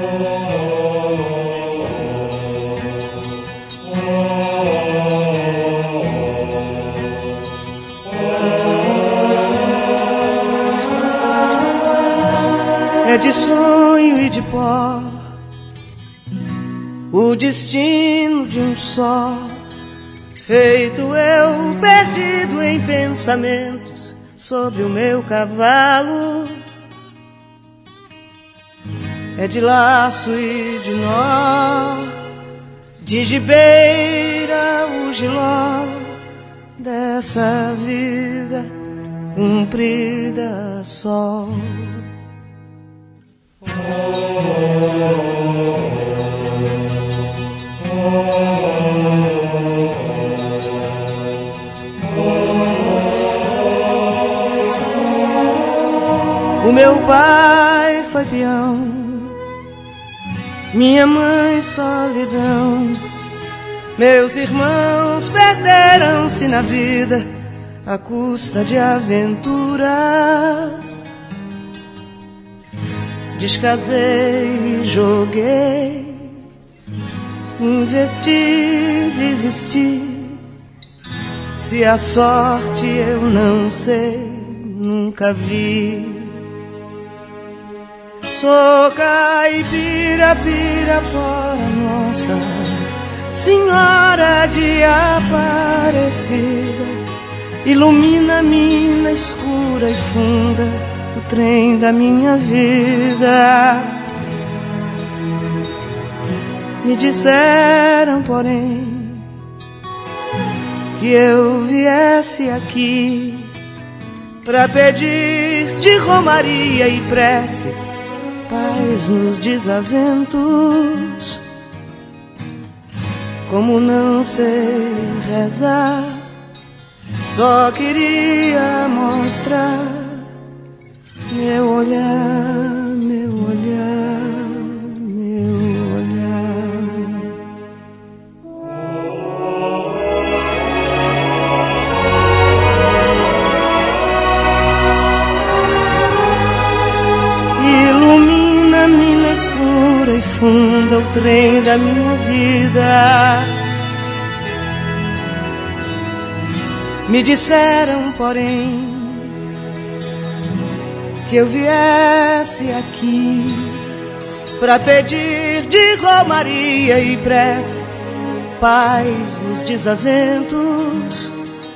É de sonho e de pó o destino de um só, feito eu perdido em pensamentos sobre o meu cavalo. É de laço e de nó, de gibeira o giló dessa vida comprida só. O meu pai foi peão, minha mãe solidão, meus irmãos perderam-se na vida à custa de aventuras. Descasei e joguei, investi, desisti. Se a sorte eu não sei, nunca vi. Sou caipira, pirapora, Nossa Senhora de Aparecida. Ilumina a mina escura e funda o trem da minha vida. Me disseram, porém, que eu viesse aqui pra pedir de romaria e prece paz nos desaventos. Como não sei rezar, só queria mostrar meu olhar, meu olhar, meu olhar. Ilumina a mina escura e funda o trem da minha vida. Me disseram, porém, que eu viesse aqui pra pedir de romaria e prece paz nos desaventos.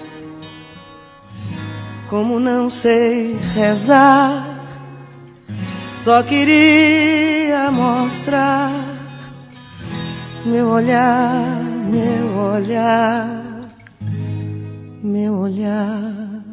Como não sei rezar, só queria mostrar meu olhar, meu olhar, meu olhar.